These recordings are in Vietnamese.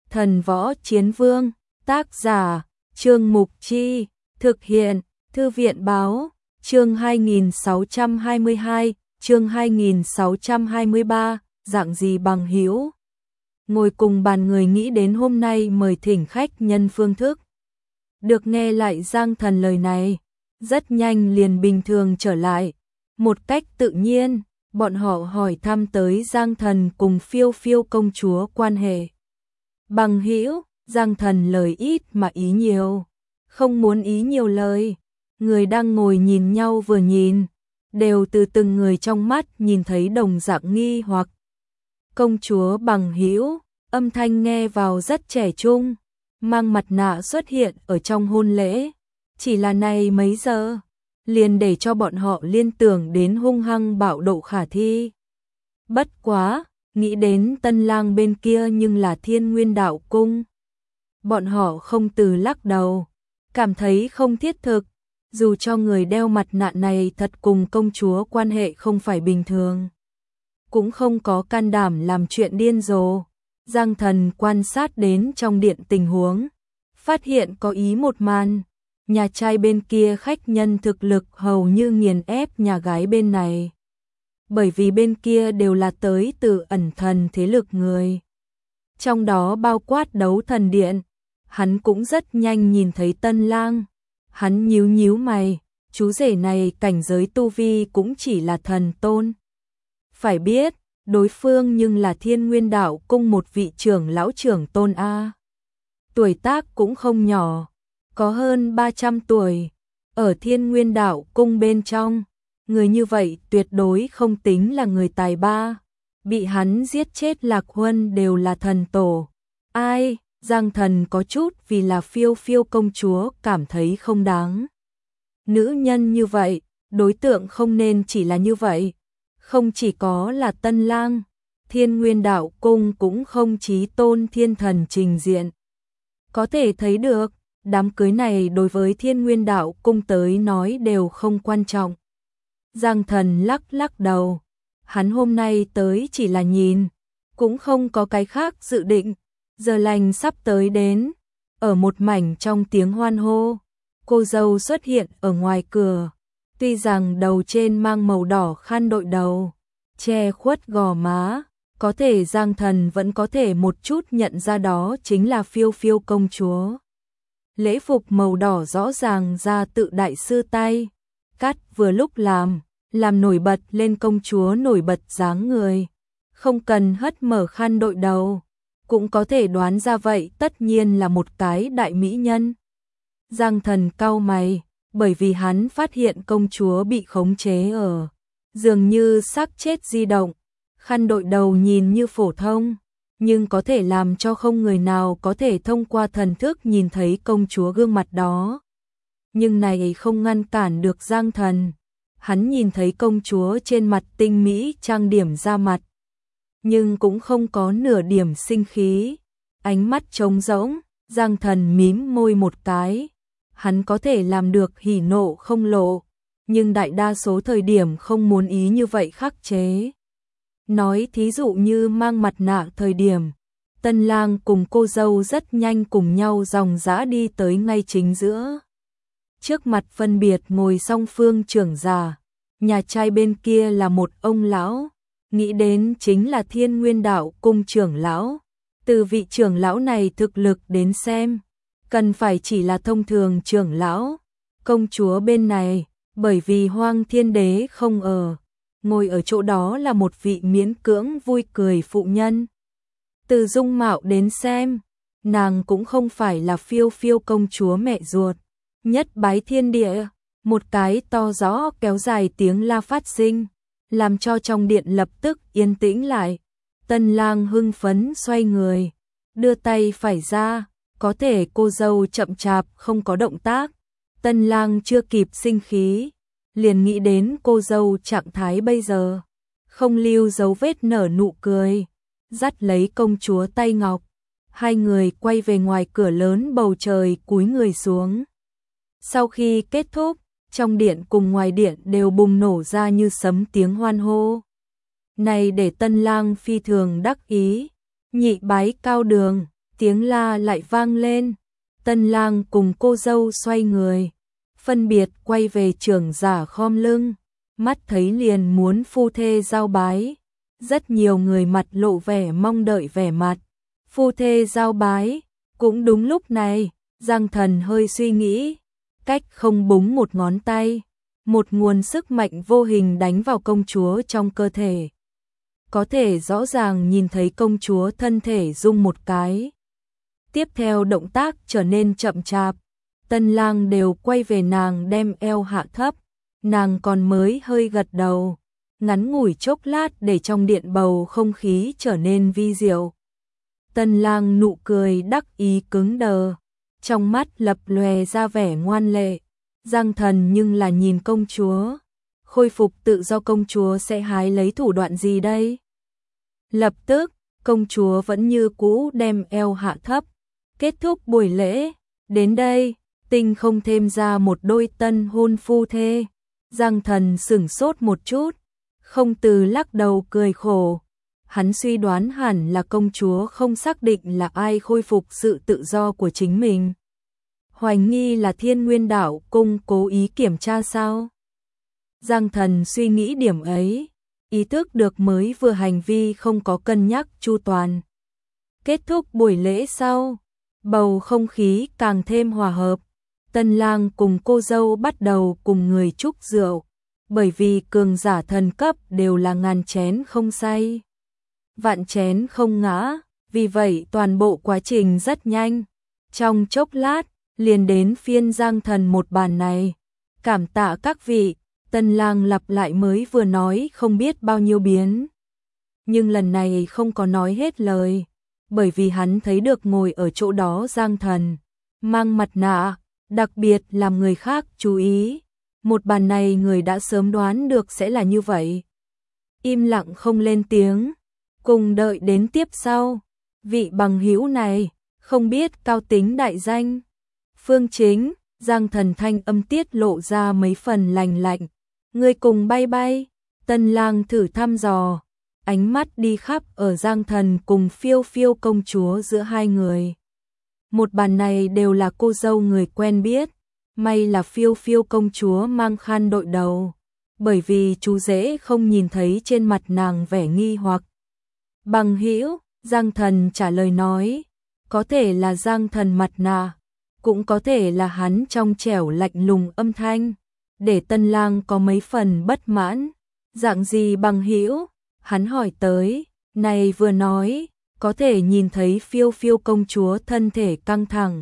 Thần Võ Chiến Vương, tác giả, Trương Mục Chi, thực hiện, Thư viện Báo, chương 2622, chương 2623, dạng gì bằng hữu. Ngồi cùng bàn người nghĩ đến hôm nay mời thỉnh khách nhân phương thức. Được nghe lại Giang Thần lời này, rất nhanh liền bình thường trở lại, một cách tự nhiên, bọn họ hỏi thăm tới Giang Thần cùng Phiêu Phiêu công chúa quan hệ. Bằng hữu, Giang Thần lời ít mà ý nhiều, không muốn ý nhiều lời. Người đang ngồi nhìn nhau vừa nhìn, đều từ từng người trong mắt nhìn thấy đồng dạng nghi hoặc. Công chúa bằng hữu, âm thanh nghe vào rất trẻ trung, mang mặt nạ xuất hiện ở trong hôn lễ, chỉ là này mấy giờ, liền để cho bọn họ liên tưởng đến hung hăng bạo độ khả thi. Bất quá, nghĩ đến tân lang bên kia nhưng là Thiên Nguyên Đạo Cung. Bọn họ không từ lắc đầu, cảm thấy không thiết thực, dù cho người đeo mặt nạ này thật cùng công chúa quan hệ không phải bình thường. Cũng không có can đảm làm chuyện điên rồ. Giang Thần quan sát đến trong điện tình huống, phát hiện có ý một màn, nhà trai bên kia khách nhân thực lực hầu như nghiền ép nhà gái bên này. Bởi vì bên kia đều là tới từ ẩn thần thế lực người. Trong đó bao quát Đấu Thần Điện, hắn cũng rất nhanh nhìn thấy tân lang. Hắn nhíu nhíu mày, chú rể này cảnh giới tu vi cũng chỉ là thần tôn. Phải biết, đối phương nhưng là Thiên Nguyên Đạo Cung một vị trưởng lão trưởng tôn A. Tuổi tác cũng không nhỏ, có hơn 300 tuổi. Ở Thiên Nguyên Đạo Cung bên trong, người như vậy tuyệt đối không tính là người tài ba. Bị hắn giết chết Lạc Huân đều là thần tổ. Ai, Giang Thần có chút vì là Phiêu Phiêu công chúa cảm thấy không đáng. Nữ nhân như vậy, đối tượng không nên chỉ là như vậy. Không chỉ có là tân lang, Thiên Nguyên Đạo Cung cũng không chí tôn thiên thần trình diện. Có thể thấy được, đám cưới này đối với Thiên Nguyên Đạo Cung tới nói đều không quan trọng. Giang Thần lắc lắc đầu, hắn hôm nay tới chỉ là nhìn, cũng không có cái khác dự định. Giờ lành sắp tới đến, ở một mảnh trong tiếng hoan hô, cô dâu xuất hiện ở ngoài cửa. Tuy rằng đầu trên mang màu đỏ khăn đội đầu, che khuất gò má, có thể Giang Thần vẫn có thể một chút nhận ra đó chính là Phiêu Phiêu công chúa. Lễ phục màu đỏ rõ ràng ra tự đại sư tay, cắt vừa lúc làm nổi bật lên công chúa nổi bật dáng người. Không cần hất mở khăn đội đầu, cũng có thể đoán ra vậy tất nhiên là một cái đại mỹ nhân. Giang Thần cau mày, bởi vì hắn phát hiện công chúa bị khống chế ở, dường như xác chết di động, khăn đội đầu nhìn như phổ thông, nhưng có thể làm cho không người nào có thể thông qua thần thức nhìn thấy công chúa gương mặt đó. Nhưng này không ngăn cản được Giang Thần, hắn nhìn thấy công chúa trên mặt tinh mỹ trang điểm ra mặt, nhưng cũng không có nửa điểm sinh khí, ánh mắt trống rỗng. Giang Thần mím môi một cái, hắn có thể làm được hỉ nộ không lộ, nhưng đại đa số thời điểm không muốn ý như vậy khắc chế. Nói thí dụ như mang mặt nạ thời điểm, tân lang cùng cô dâu rất nhanh cùng nhau dòng dã đi tới ngay chính giữa. Trước mặt phân biệt ngồi song phương trưởng giả, nhà trai bên kia là một ông lão. Nghĩ đến chính là Thiên Nguyên Đạo Cung trưởng lão. Từ vị trưởng lão này thực lực đến xem, cần phải chỉ là thông thường trưởng lão. Công chúa bên này, bởi vì Hoang Thiên Đế không ở, ngồi ở chỗ đó là một vị miễn cưỡng vui cười phụ nhân. Từ dung mạo đến xem, nàng cũng không phải là Phiêu Phiêu công chúa mẹ ruột. Nhất bái thiên địa, một cái to rõ kéo dài tiếng la phát sinh, làm cho trong điện lập tức yên tĩnh lại. Tân lang hưng phấn xoay người, đưa tay phải ra, có thể cô dâu chậm chạp không có động tác. Tân lang chưa kịp sinh khí, liền nghĩ đến cô dâu trạng thái bây giờ, không lưu dấu vết nở nụ cười, dắt lấy công chúa tay ngọc. Hai người quay về ngoài cửa lớn bầu trời cúi người xuống. Sau khi kết thúc, trong điện cùng ngoài điện đều bùng nổ ra như sấm tiếng hoan hô. Này để tân lang phi thường đắc ý, nhị bái cao đường, Tiếng la lại vang lên, tân lang cùng cô dâu xoay người, phân biệt quay về trưởng giả khom lưng, mắt thấy liền muốn phu thê giao bái. Rất nhiều người mặt lộ vẻ mong đợi vẻ mặt, phu thê giao bái. Cũng đúng lúc này, Giang Thần hơi suy nghĩ, cách không búng một ngón tay, một nguồn sức mạnh vô hình đánh vào công chúa trong cơ thể. Có thể rõ ràng nhìn thấy công chúa thân thể rung một cái. Tiếp theo động tác trở nên chậm chạp, tân lang đều quay về nàng đem eo hạ thấp, nàng còn mới hơi gật đầu, ngắn ngủi chốc lát để trong điện bầu không khí trở nên vi diệu. Tân lang nụ cười đắc ý cứng đờ, trong mắt lập lòe ra vẻ ngoan lệ. Giang Thần nhưng là nhìn công chúa, khôi phục tự do công chúa sẽ hái lấy thủ đoạn gì đây? Lập tức, công chúa vẫn như cũ đem eo hạ thấp, kết thúc buổi lễ. Đến đây, Tinh không thêm ra một đôi tân hôn phu thê. Giang Thần sửng sốt một chút, không từ lắc đầu cười khổ. Hắn suy đoán hẳn là công chúa không xác định là ai khôi phục sự tự do của chính mình. Hoài nghi là Thiên Nguyên Đạo Cung cố ý kiểm tra sao? Giang Thần suy nghĩ điểm ấy, ý thức được mới vừa hành vi không có cân nhắc chu toàn. Kết thúc buổi lễ sau, bầu không khí càng thêm hòa hợp. Tân lang cùng cô dâu bắt đầu cùng người chúc rượu, bởi vì cường giả thần cấp đều là ngàn chén không say, vạn chén không ngã, vì vậy toàn bộ quá trình rất nhanh. Trong chốc lát, liền đến phiên Giang Thần một bàn này. Cảm tạ các vị, tân lang lặp lại mới vừa nói không biết bao nhiêu biến. Nhưng lần này không có nói hết lời, bởi vì hắn thấy được ngồi ở chỗ đó Giang Thần, mang mặt nạ, đặc biệt làm người khác chú ý. Một bàn này người đã sớm đoán được sẽ là như vậy. Im lặng không lên tiếng, cùng đợi đến tiếp sau. Vị bằng hữu này, không biết cao tính đại danh. Phương Chính, Giang Thần thanh âm tiết lộ ra mấy phần lành lạnh. Người cùng bay bay, tân lang thử thăm dò, ánh mắt đi khắp ở Giang Thần cùng Phiêu Phiêu công chúa giữa hai người. Một bàn này đều là cô dâu người quen biết, may là Phiêu Phiêu công chúa mang khăn đội đầu, bởi vì chú rể không nhìn thấy trên mặt nàng vẻ nghi hoặc. Bằng hữu, Giang Thần trả lời nói, có thể là Giang Thần mặt nạ, cũng có thể là hắn trong trẻo lạnh lùng âm thanh, để tân lang có mấy phần bất mãn. Dạng gì bằng hữu? Hắn hỏi tới, này vừa nói, có thể nhìn thấy Phiêu Phiêu công chúa thân thể căng thẳng.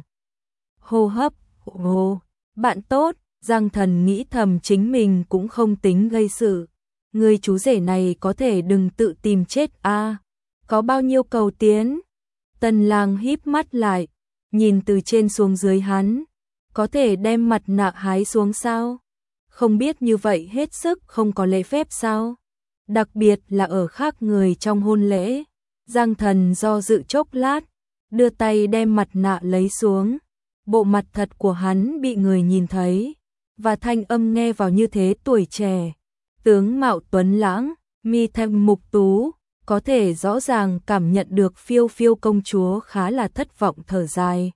Hô hấp, ồ, bạn tốt, Giang Thần nghĩ thầm chính mình cũng không tính gây sự. Người chú rể này có thể đừng tự tìm chết a. Có bao nhiêu cầu tiến? Tân lang híp mắt lại, nhìn từ trên xuống dưới hắn, có thể đem mặt nạ hái xuống sao? Không biết như vậy hết sức không có lễ phép sao? Đặc biệt là ở khác người trong hôn lễ. Giang Thần do dự chốc lát, đưa tay đem mặt nạ lấy xuống. Bộ mặt thật của hắn bị người nhìn thấy, và thanh âm nghe vào như thế tuổi trẻ. Tướng mạo tuấn lãng, mi thanh mục tú, có thể rõ ràng cảm nhận được Phiêu Phiêu công chúa khá là thất vọng thở dài.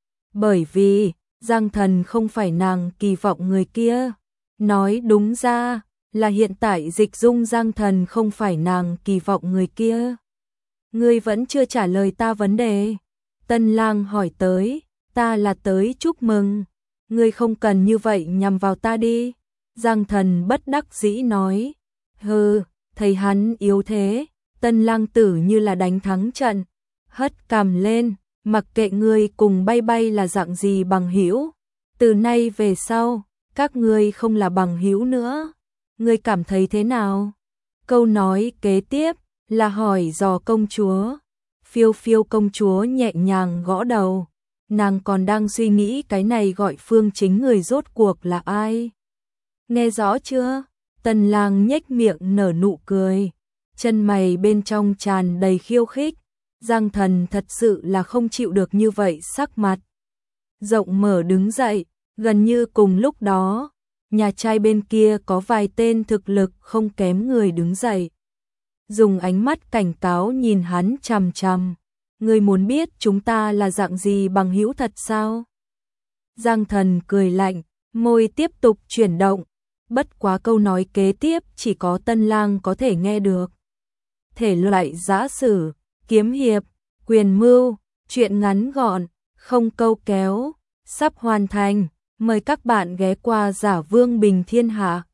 Bởi vì, Giang Thần không phải nàng kỳ vọng người kia. Nói đúng ra, là hiện tại dịch dung Giang Thần không phải nàng kỳ vọng người kia. Ngươi vẫn chưa trả lời ta vấn đề. Tân lang hỏi tới, ta là tới chúc mừng. Ngươi không cần như vậy nhằm vào ta đi. Giang Thần bất đắc dĩ nói. Hừ, thấy hắn yếu thế. Tân lang tử như là đánh thắng trận. Hất cằm lên, mặc kệ ngươi cùng bay bay là dạng gì bằng hữu. Từ nay về sau, các ngươi không là bằng hữu nữa. Ngươi cảm thấy thế nào? Câu nói kế tiếp là hỏi dò công chúa. Phiêu Phiêu công chúa nhẹ nhàng gõ đầu. Nàng còn đang suy nghĩ cái này gọi Phương Chính người rốt cuộc là ai. Nghe rõ chưa? Tần lang nhếch miệng nở nụ cười. Chân mày bên trong tràn đầy khiêu khích. Giang Thần thật sự là không chịu được như vậy sắc mặt. Rộng mở đứng dậy, gần như cùng lúc đó, nhà trai bên kia có vài tên thực lực không kém người đứng dậy. Dùng ánh mắt cảnh cáo nhìn hắn chằm chằm. Ngươi muốn biết chúng ta là dạng gì bằng hữu thật sao? Giang Thần cười lạnh, môi tiếp tục chuyển động, bất quá câu nói kế tiếp chỉ có Tân Lang có thể nghe được. Thể loại giã sử, kiếm hiệp, quyền mưu, truyện ngắn gọn, không câu kéo, sắp hoàn thành, mời các bạn ghé qua Giả Vương Bình Thiên Hạ.